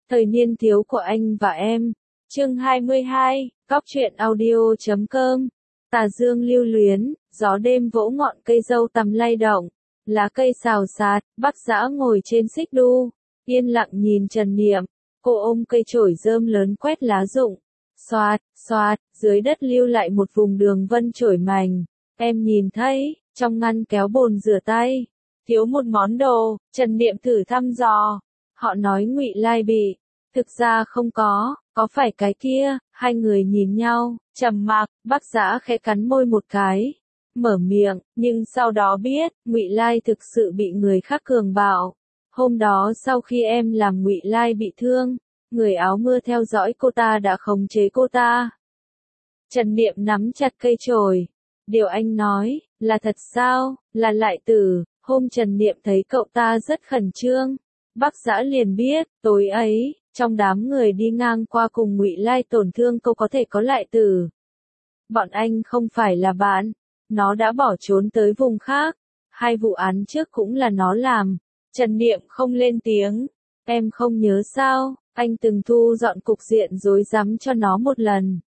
Thời niên thiếu của anh và em. Chương 22, Góc truyện audio.com. Tà dương lưu luyến, gió đêm vỗ ngọn cây dâu tằm lay động, lá cây xào xạc, Bác Dã ngồi trên xích đu, yên lặng nhìn Trần Niệm. Cô ôm cây chổi rơm lớn quét lá rụng, xoạt, xoạt, dưới đất lưu lại một vùng đường vân chổi mảnh. Em nhìn thấy, trong ngăn kéo bồn rửa tay, thiếu một món đồ. Trần Niệm thử thăm dò. Họ nói Ngụy Lai bị. Thực ra không có phải cái kia. Hai người nhìn nhau, trầm mặc. Bác Dã khẽ cắn môi một cái, mở miệng, nhưng sau đó biết, Ngụy Lai thực sự bị người khác cường bạo. Hôm đó sau khi em làm Ngụy Lai bị thương, người áo mưa theo dõi cô ta đã khống chế cô ta. Trần Niệm nắm chặt cây chổi. Điều anh nói, là thật sao? Là Lại Tử. Hôm Trần Niệm thấy cậu ta rất khẩn trương, Bác Dã liền biết, tối ấy, trong đám người đi ngang qua cùng Ngụy Lai tổn thương cô có thể có Lại Tử. Bọn anh không phải là bạn, nó đã bỏ trốn tới vùng khác. Hai vụ án trước cũng là nó làm. Trần Niệm không lên tiếng. Em không nhớ sao, anh từng thu dọn cục diện rối rắm cho nó một lần.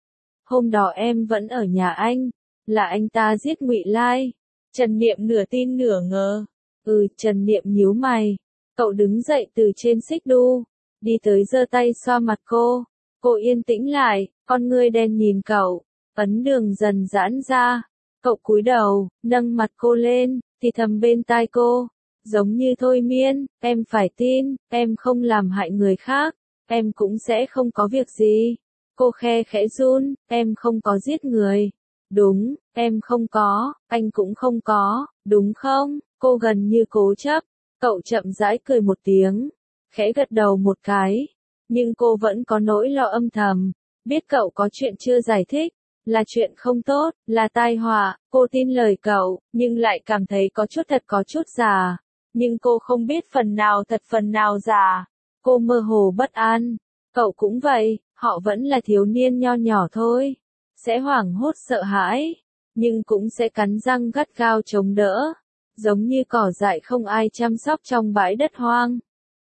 Hôm đó em vẫn ở nhà anh, là anh ta giết Ngụy Lai. Trần Niệm nửa tin nửa ngờ. Trần Niệm nhíu mày. Cậu đứng dậy từ trên xích đu, đi tới giơ tay xoa mặt cô. Cô yên tĩnh lại, con ngươi đen nhìn cậu, ấn đường dần giãn ra. Cậu cúi đầu, nâng mặt cô lên, thì thầm bên tai cô, giống như thôi miên, em phải tin, em không làm hại người khác, em cũng sẽ không có việc gì. Cô khẽ run, em không có giết người. Đúng, em không có, anh cũng không có, đúng không? Cô gần như cố chấp. Cậu chậm rãi cười một tiếng, khẽ gật đầu một cái. Nhưng cô vẫn có nỗi lo âm thầm, biết cậu có chuyện chưa giải thích, là chuyện không tốt, là tai họa. Cô tin lời cậu, nhưng lại cảm thấy có chút thật có chút giả. Nhưng cô không biết phần nào thật phần nào giả. Cô mơ hồ bất an. Cậu cũng vậy, họ vẫn là thiếu niên nho nhỏ thôi. Sẽ hoảng hốt sợ hãi, nhưng cũng sẽ cắn răng gắt gao chống đỡ. Giống như cỏ dại không ai chăm sóc trong bãi đất hoang.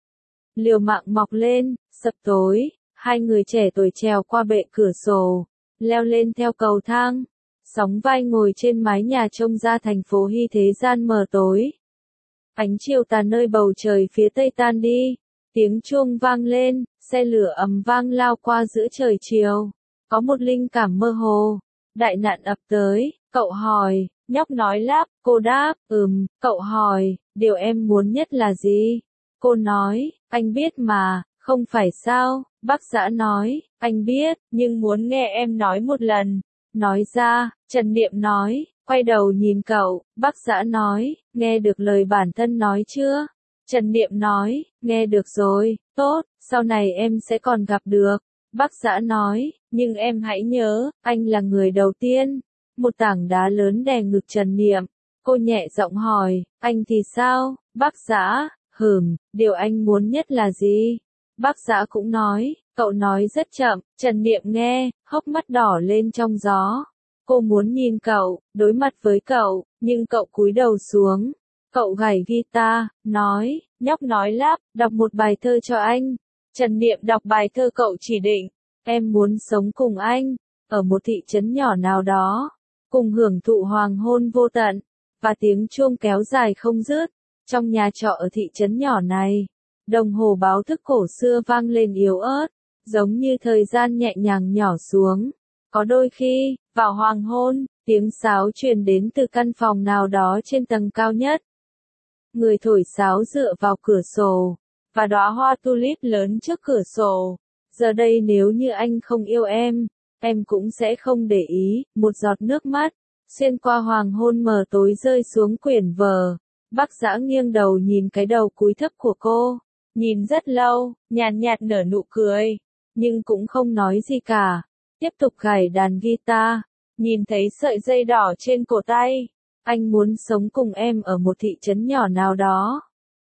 Liều mạng mọc lên, sập tối, hai người trẻ tuổi trèo qua bệ cửa sổ, leo lên theo cầu thang, sóng vai ngồi trên mái nhà trông ra thành phố hy thế gian mờ tối. Ánh chiều tà nơi bầu trời phía tây tan đi, tiếng chuông vang lên, xe lửa ầm vang lao qua giữa trời chiều. Có một linh cảm mơ hồ, đại nạn ập tới. Cậu hỏi, nhóc nói lắp. Cô đáp, cậu hỏi, điều em muốn nhất là gì? Cô nói, anh biết mà, không phải sao? Bác Dã nói, anh biết, nhưng muốn nghe em nói một lần. Nói ra. Trần Niệm nói, quay đầu nhìn cậu. Bác Dã nói, nghe được lời bản thân nói chưa? Trần Niệm nói, nghe được rồi, tốt, sau này em sẽ còn gặp được. Bác Dã nói, nhưng em hãy nhớ, anh là người đầu tiên. Một tảng đá lớn đè ngực Trần Niệm. Cô nhẹ giọng hỏi, anh thì sao? Bác Dã, điều anh muốn nhất là gì? Bác Dã cũng nói, cậu nói rất chậm. Trần Niệm nghe, hốc mắt đỏ lên trong gió. Cô muốn nhìn cậu, đối mặt với cậu, nhưng cậu cúi đầu xuống. Cậu gảy guitar, nói, nhóc nói lắp, đọc một bài thơ cho anh. Trần Niệm đọc bài thơ cậu chỉ định. Em muốn sống cùng anh, ở một thị trấn nhỏ nào đó, cùng hưởng thụ hoàng hôn vô tận, và tiếng chuông kéo dài không dứt. Trong nhà trọ ở thị trấn nhỏ này, đồng hồ báo thức cổ xưa vang lên yếu ớt, giống như thời gian nhẹ nhàng nhỏ xuống. Có đôi khi, vào hoàng hôn, tiếng sáo truyền đến từ căn phòng nào đó trên tầng cao nhất. Người thổi sáo dựa vào cửa sổ, và đóa hoa tulip lớn trước cửa sổ. Giờ đây nếu như anh không yêu em cũng sẽ không để ý. Một giọt nước mắt, xuyên qua hoàng hôn mờ tối rơi xuống quyển vở. Bác Dã nghiêng đầu nhìn cái đầu cúi thấp của cô. Nhìn rất lâu, nhàn nhạt nở nụ cười. Nhưng cũng không nói gì cả. Tiếp tục gảy đàn guitar. Nhìn thấy sợi dây đỏ trên cổ tay. Anh muốn sống cùng em ở một thị trấn nhỏ nào đó.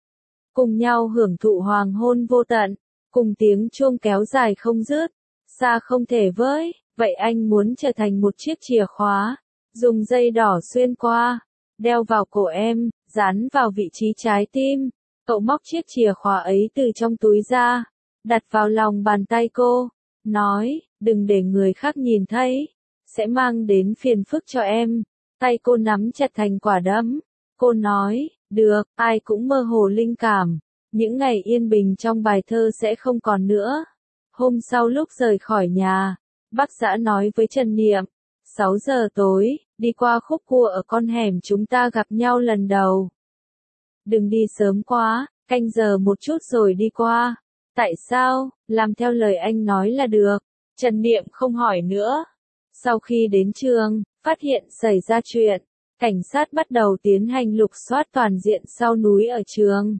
Cùng nhau hưởng thụ hoàng hôn vô tận. Cùng tiếng chuông kéo dài không dứt. Xa không thể với. Vậy anh muốn trở thành một chiếc chìa khóa. Dùng dây đỏ xuyên qua. Đeo vào cổ em. Dán vào vị trí trái tim. Cậu móc chiếc chìa khóa ấy từ trong túi ra. đặt vào lòng bàn tay cô, nói, đừng để người khác nhìn thấy, sẽ mang đến phiền phức cho em. Tay cô nắm chặt thành quả đấm. Cô nói, được, ai cũng mơ hồ linh cảm. Những ngày yên bình trong bài thơ sẽ không còn nữa. Hôm sau lúc rời khỏi nhà, bác Dã nói với Trần Niệm, 6 giờ tối, đi qua khúc cua ở con hẻm chúng ta gặp nhau lần đầu. Đừng đi sớm quá, canh giờ một chút rồi đi qua. Tại sao? Làm theo lời anh nói là được. Trần Niệm không hỏi nữa. Sau khi đến trường, phát hiện xảy ra chuyện, cảnh sát bắt đầu tiến hành lục soát toàn diện sau núi ở trường.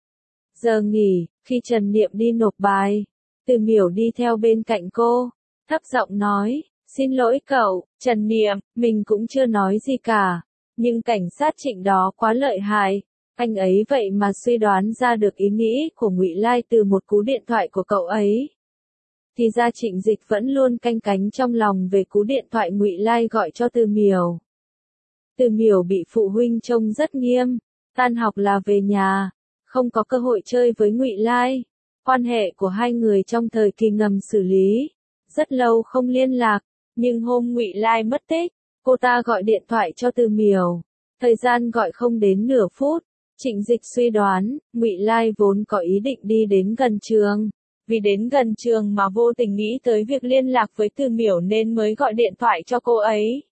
Giờ nghỉ, khi Trần Niệm đi nộp bài, Từ Miểu đi theo bên cạnh cô, thấp giọng nói, xin lỗi cậu, Trần Niệm, mình cũng chưa nói gì cả, nhưng cảnh sát Trịnh đó quá lợi hại, anh ấy vậy mà suy đoán ra được ý nghĩ của Ngụy Lai từ một cú điện thoại của cậu ấy. Thì ra Trịnh Dịch vẫn luôn canh cánh trong lòng về cú điện thoại Ngụy Lai gọi cho Từ Miểu. Từ Miểu bị phụ huynh trông rất nghiêm, tan học là về nhà, không có cơ hội chơi với Ngụy Lai. Quan hệ của hai người trong thời kỳ ngầm xử lý, rất lâu không liên lạc, nhưng hôm Ngụy Lai mất tích, cô ta gọi điện thoại cho Từ Miểu. Thời gian gọi không đến nửa phút, Trịnh Dịch suy đoán, Ngụy Lai vốn có ý định đi đến gần trường. Vì đến gần trường mà vô tình nghĩ tới việc liên lạc với Từ Miểu nên mới gọi điện thoại cho cô ấy.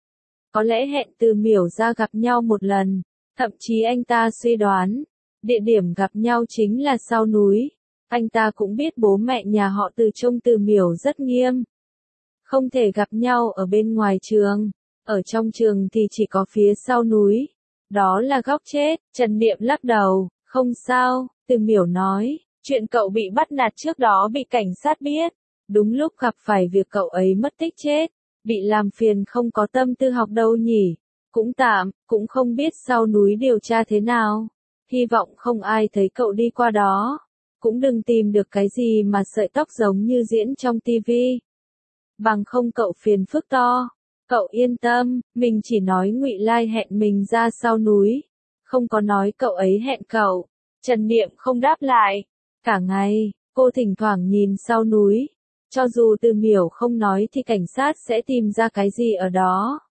Có lẽ hẹn Từ Miểu ra gặp nhau một lần, thậm chí anh ta suy đoán, địa điểm gặp nhau chính là sau núi. Anh ta cũng biết bố mẹ nhà họ Từ trông Từ Miểu rất nghiêm. Không thể gặp nhau ở bên ngoài trường, ở trong trường thì chỉ có phía sau núi. Đó là góc chết, Trần Niệm lắc đầu, không sao, Từ Miểu nói. Chuyện cậu bị bắt nạt trước đó bị cảnh sát biết, đúng lúc gặp phải việc cậu ấy mất tích chết, bị làm phiền không có tâm tư học đâu nhỉ, cũng tạm, cũng không biết sau núi điều tra thế nào, hy vọng không ai thấy cậu đi qua đó, cũng đừng tìm được cái gì mà sợi tóc giống như diễn trong tivi, bằng không cậu phiền phức to, cậu yên tâm, mình chỉ nói Ngụy Lai hẹn mình ra sau núi, không có nói cậu ấy hẹn cậu. Trần Niệm không đáp lại. Cả ngày, cô thỉnh thoảng nhìn sau núi. Cho dù Từ Miểu không nói thì cảnh sát sẽ tìm ra cái gì ở đó.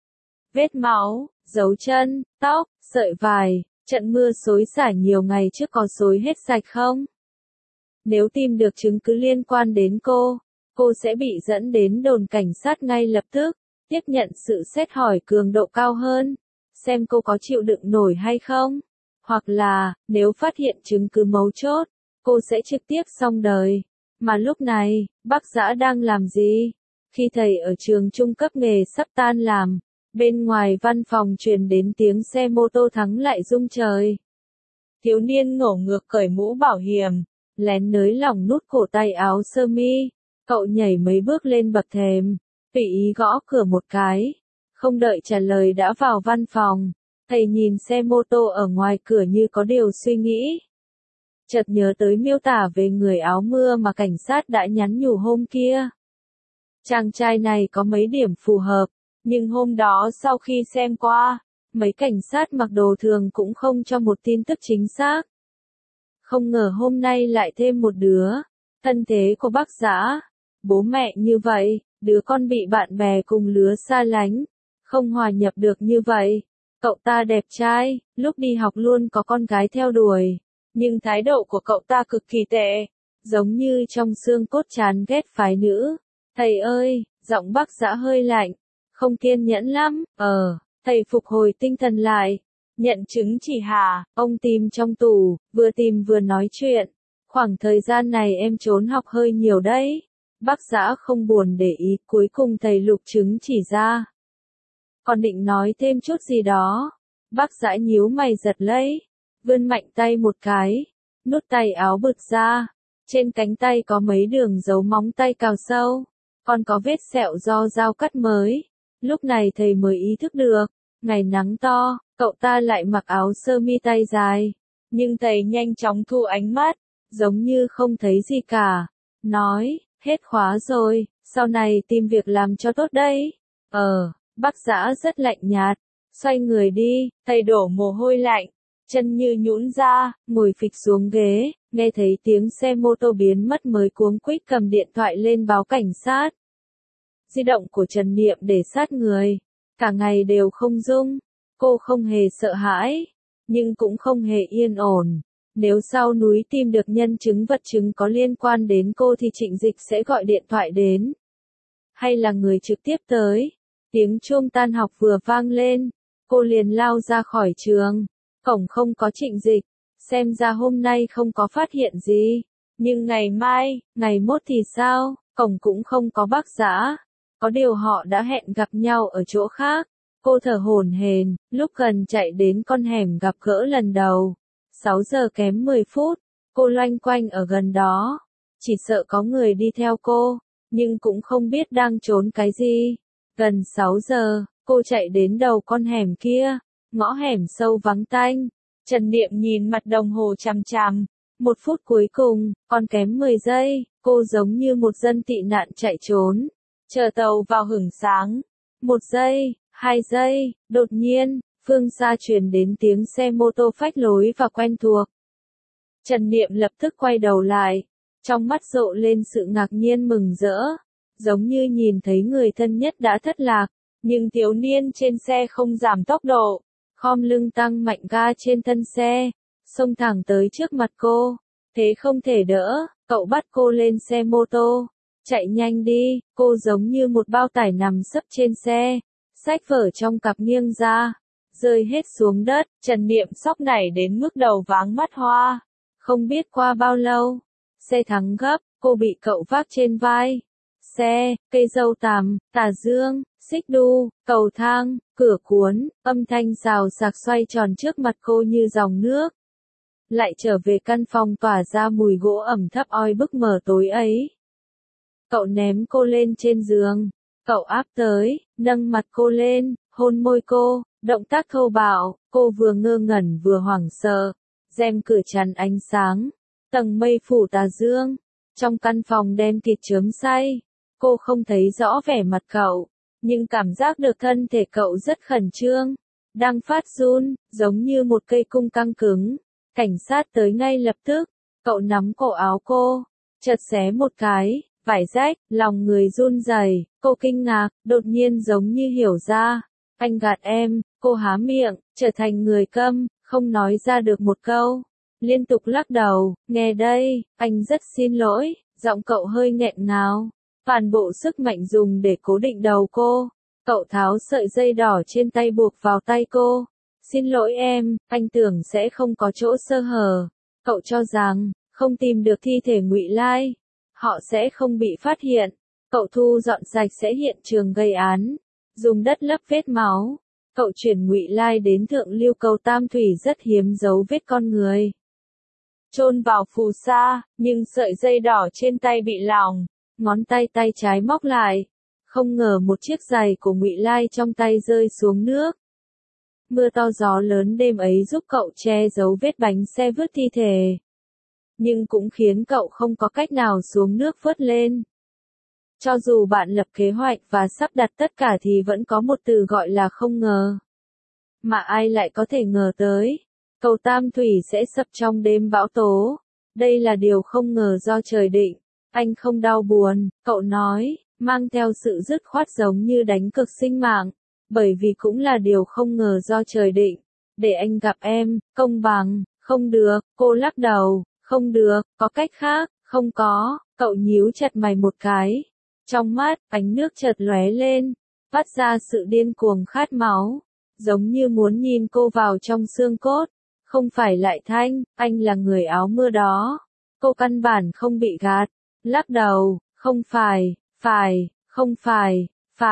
Vết máu, dấu chân, tóc, sợi vải, trận mưa xối xả nhiều ngày trước có xối hết sạch không? Nếu tìm được chứng cứ liên quan đến cô sẽ bị dẫn đến đồn cảnh sát ngay lập tức, tiếp nhận sự xét hỏi cường độ cao hơn, xem cô có chịu đựng nổi hay không. Hoặc là, nếu phát hiện chứng cứ mấu chốt, cô sẽ trực tiếp xong đời. Mà lúc này, bác Dã đang làm gì? Khi thầy ở trường trung cấp nghề sắp tan làm, bên ngoài văn phòng truyền đến tiếng xe mô tô thắng lại rung trời. Thiếu niên ngổ ngược cởi mũ bảo hiểm, lén nới lỏng nút cổ tay áo sơ mi. Cậu nhảy mấy bước lên bậc thềm, tùy ý gõ cửa một cái. Không đợi trả lời đã vào văn phòng. Thầy nhìn xe mô tô ở ngoài cửa như có điều suy nghĩ. Chợt nhớ tới miêu tả về người áo mưa mà cảnh sát đã nhắn nhủ hôm kia. Chàng trai này có mấy điểm phù hợp, nhưng hôm đó sau khi xem qua, mấy cảnh sát mặc đồ thường cũng không cho một tin tức chính xác. Không ngờ hôm nay lại thêm một đứa, thân thế của bác Dã, bố mẹ như vậy, đứa con bị bạn bè cùng lứa xa lánh, không hòa nhập được như vậy. Cậu ta đẹp trai, lúc đi học luôn có con gái theo đuổi, nhưng thái độ của cậu ta cực kỳ tệ, giống như trong xương cốt chán ghét phái nữ. Thầy ơi, giọng bác Dã hơi lạnh, không kiên nhẫn lắm, thầy phục hồi tinh thần lại, nhận chứng chỉ hả, ông tìm trong tủ, vừa tìm vừa nói chuyện, khoảng thời gian này em trốn học hơi nhiều đấy. Bác Dã không buồn để ý, cuối cùng thầy lục chứng chỉ ra. Còn định nói thêm chút gì đó, bác Dã nhíu mày giật lấy, vươn mạnh tay một cái, nút tay áo bứt ra, trên cánh tay có mấy đường dấu móng tay cào sâu, còn có vết sẹo do dao cắt mới. Lúc này thầy mới ý thức được, ngày nắng to, cậu ta lại mặc áo sơ mi tay dài, nhưng thầy nhanh chóng thu ánh mắt, giống như không thấy gì cả, nói, hết khóa rồi, sau này tìm việc làm cho tốt đấy. Bác Dã rất lạnh nhạt, xoay người đi, thầy đổ mồ hôi lạnh, chân như nhũn ra, ngồi phịch xuống ghế, nghe thấy tiếng xe mô tô biến mất mới cuống quýt cầm điện thoại lên báo cảnh sát. Di động của Trần Niệm để sát người, cả ngày đều không rung, cô không hề sợ hãi, nhưng cũng không hề yên ổn. Nếu sau núi tìm được nhân chứng vật chứng có liên quan đến cô thì Trịnh Dịch sẽ gọi điện thoại đến. Hay là người trực tiếp tới. Tiếng chuông tan học vừa vang lên, cô liền lao ra khỏi trường. Cổng không có Trịnh Dịch, xem ra hôm nay không có phát hiện gì. Nhưng ngày mai, ngày mốt thì sao, cổng cũng không có bác Dã. Có điều họ đã hẹn gặp nhau ở chỗ khác. Cô thở hổn hển, lúc gần chạy đến con hẻm gặp gỡ lần đầu. 6 giờ kém 10 phút, cô loanh quanh ở gần đó. Chỉ sợ có người đi theo cô, nhưng cũng không biết đang trốn cái gì. Gần 6 giờ, cô chạy đến đầu con hẻm kia, ngõ hẻm sâu vắng tanh. Trần Niệm nhìn mặt đồng hồ chằm chằm. 1 phút cuối cùng, còn kém 10 giây, cô giống như một dân tị nạn chạy trốn. Chờ tàu vào hửng sáng. 1 giây, 2 giây, đột nhiên, phương xa truyền đến tiếng xe mô tô phách lối và quen thuộc. Trần Niệm lập tức quay đầu lại, trong mắt rộ lên sự ngạc nhiên mừng rỡ, giống như nhìn thấy người thân nhất đã thất lạc, nhưng thiếu niên trên xe không giảm tốc độ, khom lưng tăng mạnh ga trên thân xe, xông thẳng tới trước mặt cô, thế không thể đỡ, cậu bắt cô lên xe mô tô, chạy nhanh đi, cô giống như một bao tải nằm sấp trên xe, sách vở trong cặp nghiêng ra, rơi hết xuống đất. Trần Niệm sốc nảy đến mức đầu váng mắt hoa. Không biết qua bao lâu, xe thắng gấp, cô bị cậu vác trên vai. Xe, cây dâu tằm, tà dương, xích đu, cầu thang, cửa cuốn, âm thanh xào xạc xoay tròn trước mặt cô như dòng nước. Lại trở về căn phòng tỏa ra mùi gỗ ẩm thấp oi bức mờ tối ấy. Cậu ném cô lên trên giường. Cậu áp tới, nâng mặt cô lên, hôn môi cô, động tác thô bạo, cô vừa ngơ ngẩn vừa hoảng sợ. Rèm cửa chắn ánh sáng, tầng mây phủ tà dương, trong căn phòng đen kịt chớm say. Cô không thấy rõ vẻ mặt cậu, nhưng cảm giác được thân thể cậu rất khẩn trương, đang phát run, giống như một cây cung căng cứng. Cảnh sát tới ngay lập tức, cậu nắm cổ áo cô, chợt xé một cái. Vải rách, lòng người run rẩy, cô kinh ngạc, đột nhiên giống như hiểu ra. Anh gạt em, cô há miệng, trở thành người câm, không nói ra được một câu. Liên tục lắc đầu, nghe đây, anh rất xin lỗi, giọng cậu hơi nghẹn ngào. Toàn bộ sức mạnh dùng để cố định đầu cô. Cậu tháo sợi dây đỏ trên tay buộc vào tay cô. Xin lỗi em, anh tưởng sẽ không có chỗ sơ hở. Cậu cho rằng, không tìm được thi thể Ngụy Lai, họ sẽ không bị phát hiện. Cậu thu dọn sạch sẽ hiện trường gây án, dùng đất lấp vết máu. Cậu chuyển Ngụy Lai đến Thượng Lưu Cầu Tam Thủy rất hiếm dấu vết con người. Chôn vào phù sa, nhưng sợi dây đỏ trên tay bị lỏng, ngón tay trái móc lại. Không ngờ một chiếc giày của Ngụy Lai trong tay rơi xuống nước. Mưa to gió lớn đêm ấy giúp cậu che giấu vết bánh xe vứt thi thể, nhưng cũng khiến cậu không có cách nào xuống nước vớt lên. Cho dù bạn lập kế hoạch và sắp đặt tất cả thì vẫn có một từ gọi là không ngờ. Mà ai lại có thể ngờ tới, cầu Tam Thủy sẽ sập trong đêm bão tố. Đây là điều không ngờ do trời định. Anh không đau buồn, cậu nói, mang theo sự dứt khoát giống như đánh cược sinh mạng. Bởi vì cũng là điều không ngờ do trời định. Để anh gặp em, công bằng, không được, cô lắc đầu. Không được, có cách khác, không có, cậu nhíu chặt mày một cái. Trong mắt, ánh nước chợt lóe lên, phát ra sự điên cuồng khát máu, giống như muốn nhìn cô vào trong xương cốt. Không phải Lại Thanh, anh là người áo mưa đó. Cô căn bản không bị gạt, lắc đầu, không phải, không phải,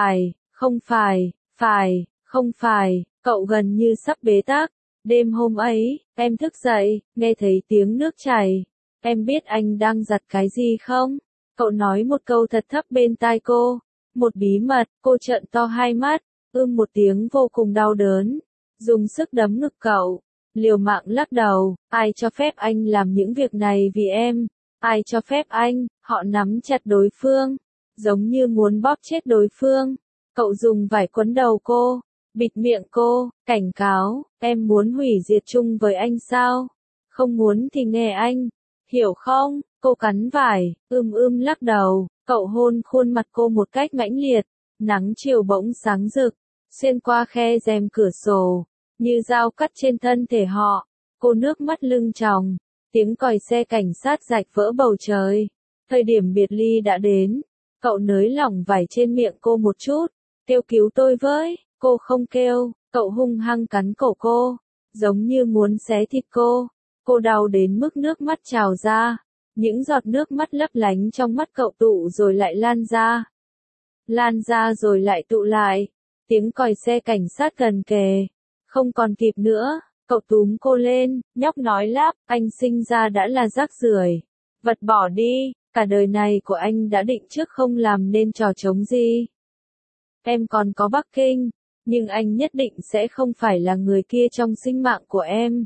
không phải, cậu gần như sắp bế tắc. Đêm hôm ấy, em thức dậy, nghe thấy tiếng nước chảy. Em biết anh đang giặt cái gì không? Cậu nói một câu thật thấp bên tai cô. Một bí mật, cô trợn to hai mắt, một tiếng vô cùng đau đớn. Dùng sức đấm ngực cậu, liều mạng lắc đầu. Ai cho phép anh làm những việc này vì em? Ai cho phép anh? Họ nắm chặt đối phương, giống như muốn bóp chết đối phương. Cậu dùng vải quấn đầu cô, bịt miệng cô, cảnh cáo, em muốn hủy diệt chung với anh sao? Không muốn thì nghe anh, hiểu không? Cô cắn vải, lắc đầu, cậu hôn khuôn mặt cô một cách mãnh liệt, nắng chiều bỗng sáng rực, xuyên qua khe rèm cửa sổ, như dao cắt trên thân thể họ, cô nước mắt lưng tròng, tiếng còi xe cảnh sát rạch vỡ bầu trời, thời điểm biệt ly đã đến, cậu nới lỏng vải trên miệng cô một chút, kêu cứu tôi với, cô không kêu, cậu hung hăng cắn cổ cô, giống như muốn xé thịt cô đau đến mức nước mắt trào ra. Những giọt nước mắt lấp lánh trong mắt cậu tụ rồi lại lan ra rồi lại tụ lại. Tiếng còi xe cảnh sát gần kề. Không còn kịp nữa, cậu túm cô lên, nhóc nói lắp, anh sinh ra đã là rác rưởi. Vật bỏ đi, cả đời này của anh đã định trước không làm nên trò trống gì. Em còn có Bắc Kinh, nhưng anh nhất định sẽ không phải là người kia trong sinh mạng của em.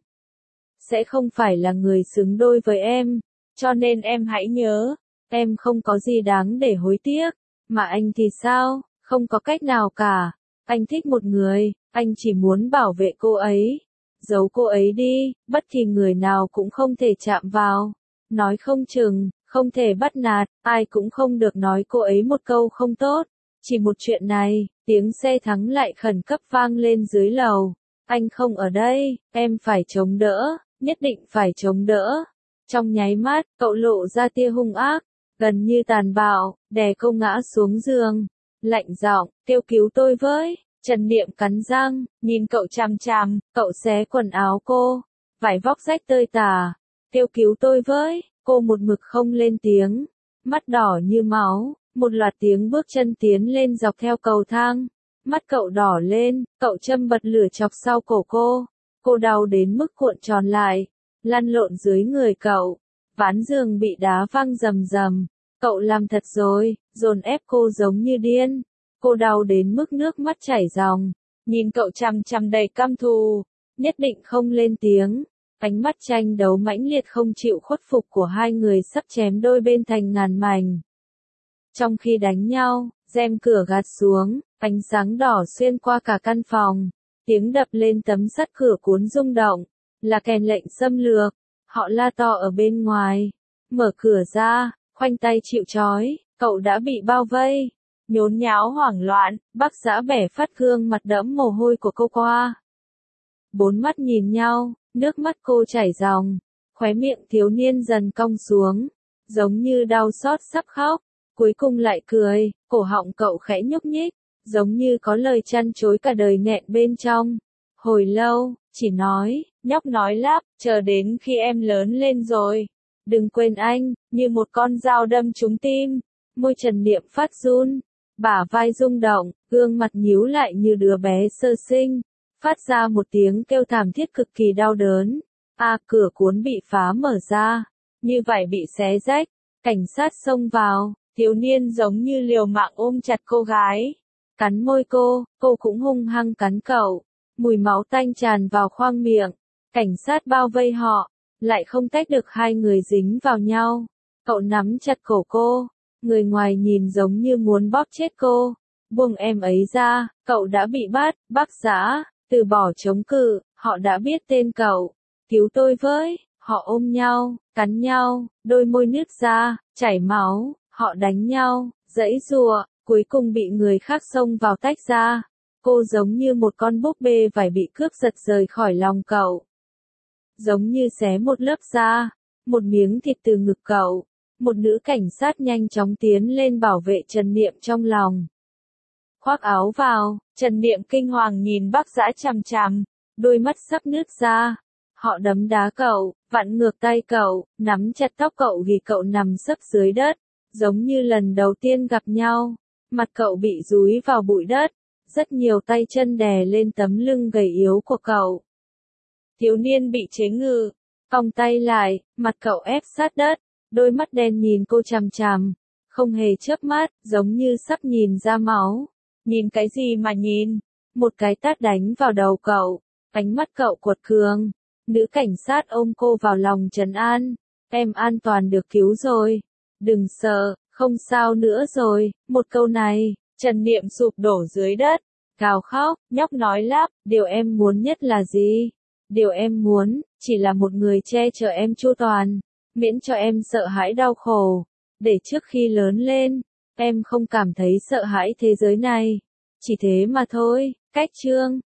Sẽ không phải là người xứng đôi với em. Cho nên em hãy nhớ, em không có gì đáng để hối tiếc, mà anh thì sao, không có cách nào cả. Anh thích một người, anh chỉ muốn bảo vệ cô ấy. Giấu cô ấy đi, bất kỳ người nào cũng không thể chạm vào. Nói không chừng, không thể bắt nạt, ai cũng không được nói cô ấy một câu không tốt. Chỉ một chuyện này, tiếng xe thắng lại khẩn cấp vang lên dưới lầu. Anh không ở đây, em phải chống đỡ, nhất định phải chống đỡ. Trong nháy mắt, cậu lộ ra tia hung ác, gần như tàn bạo, đè cô ngã xuống giường. Lạnh giọng, kêu cứu tôi với. Trần Niệm cắn răng, nhìn cậu chằm chằm, cậu xé quần áo cô. Vải vóc rách tơi tả. Kêu cứu tôi với. Cô một mực không lên tiếng. Mắt đỏ như máu, một loạt tiếng bước chân tiến lên dọc theo cầu thang. Mắt cậu đỏ lên, cậu châm bật lửa chọc sau cổ cô. Cô đau đến mức cuộn tròn lại. Lăn lộn dưới người cậu, ván giường bị đá văng rầm rầm, cậu làm thật rồi, dồn ép cô giống như điên, cô đau đến mức nước mắt chảy ròng, nhìn cậu chằm chằm đầy căm thù, nhất định không lên tiếng, ánh mắt tranh đấu mãnh liệt không chịu khuất phục của hai người sắp chém đôi bên thành ngàn mảnh. Trong khi đánh nhau, rèm cửa gạt xuống, ánh sáng đỏ xuyên qua cả căn phòng, tiếng đập lên tấm sắt cửa cuốn rung động. Là kèn lệnh xâm lược, họ la to ở bên ngoài, mở cửa ra, khoanh tay chịu trói, cậu đã bị bao vây, nhốn nháo hoảng loạn, Bác Dã bẻ phát gương mặt đẫm mồ hôi của cô qua. Bốn mắt nhìn nhau, nước mắt cô chảy ròng, khóe miệng thiếu niên dần cong xuống, giống như đau xót sắp khóc, cuối cùng lại cười, cổ họng cậu khẽ nhúc nhích, giống như có lời chăn chối cả đời nghẹn bên trong. Hồi lâu, chỉ nói, nhóc nói lắp, chờ đến khi em lớn lên rồi. Đừng quên anh, như một con dao đâm trúng tim. Môi Trần Niệm phát run, bả vai rung động, gương mặt nhíu lại như đứa bé sơ sinh. Phát ra một tiếng kêu thảm thiết cực kỳ đau đớn. Cửa cuốn bị phá mở ra. Như vải bị xé rách. Cảnh sát xông vào, thiếu niên giống như liều mạng ôm chặt cô gái. Cắn môi cô cũng hung hăng cắn cậu. Mùi máu tanh tràn vào khoang miệng, cảnh sát bao vây họ, lại không tách được hai người dính vào nhau. Cậu nắm chặt cổ cô, người ngoài nhìn giống như muốn bóp chết cô. Buông em ấy ra, cậu đã bị bắt, Bác Dã, từ bỏ chống cự, họ đã biết tên cậu. Cứu tôi với, họ ôm nhau, cắn nhau, đôi môi nứt ra, chảy máu, họ đánh nhau, giãy giụa, cuối cùng bị người khác xông vào tách ra. Cô giống như một con búp bê vải bị cướp giật rời khỏi lòng cậu. Giống như xé một lớp da, một miếng thịt từ ngực cậu. Một nữ cảnh sát nhanh chóng tiến lên bảo vệ Trần Niệm trong lòng. Khoác áo vào, Trần Niệm kinh hoàng nhìn Bác Dã chằm chằm, đôi mắt sắp nứt ra. Họ đấm đá cậu, vặn ngược tay cậu, nắm chặt tóc cậu vì cậu nằm sấp dưới đất, giống như lần đầu tiên gặp nhau. Mặt cậu bị dúi vào bụi đất. Rất nhiều tay chân đè lên tấm lưng gầy yếu của cậu. Thiếu niên bị chế ngự, cong tay lại, mặt cậu ép sát đất, đôi mắt đen nhìn cô chằm chằm, không hề chớp mắt, giống như sắp nhìn ra máu. Nhìn cái gì mà nhìn? Một cái tát đánh vào đầu cậu, ánh mắt cậu cuột cường. Nữ cảnh sát ôm cô vào lòng trấn an, em an toàn được cứu rồi. Đừng sợ, không sao nữa rồi, một câu này, Trần Niệm sụp đổ dưới đất. gào khóc, nhóc nói lắp, điều em muốn nhất là gì? Điều em muốn, chỉ là một người che chở em chu toàn, miễn cho em sợ hãi đau khổ, để trước khi lớn lên, em không cảm thấy sợ hãi thế giới này. Chỉ thế mà thôi, cách chương.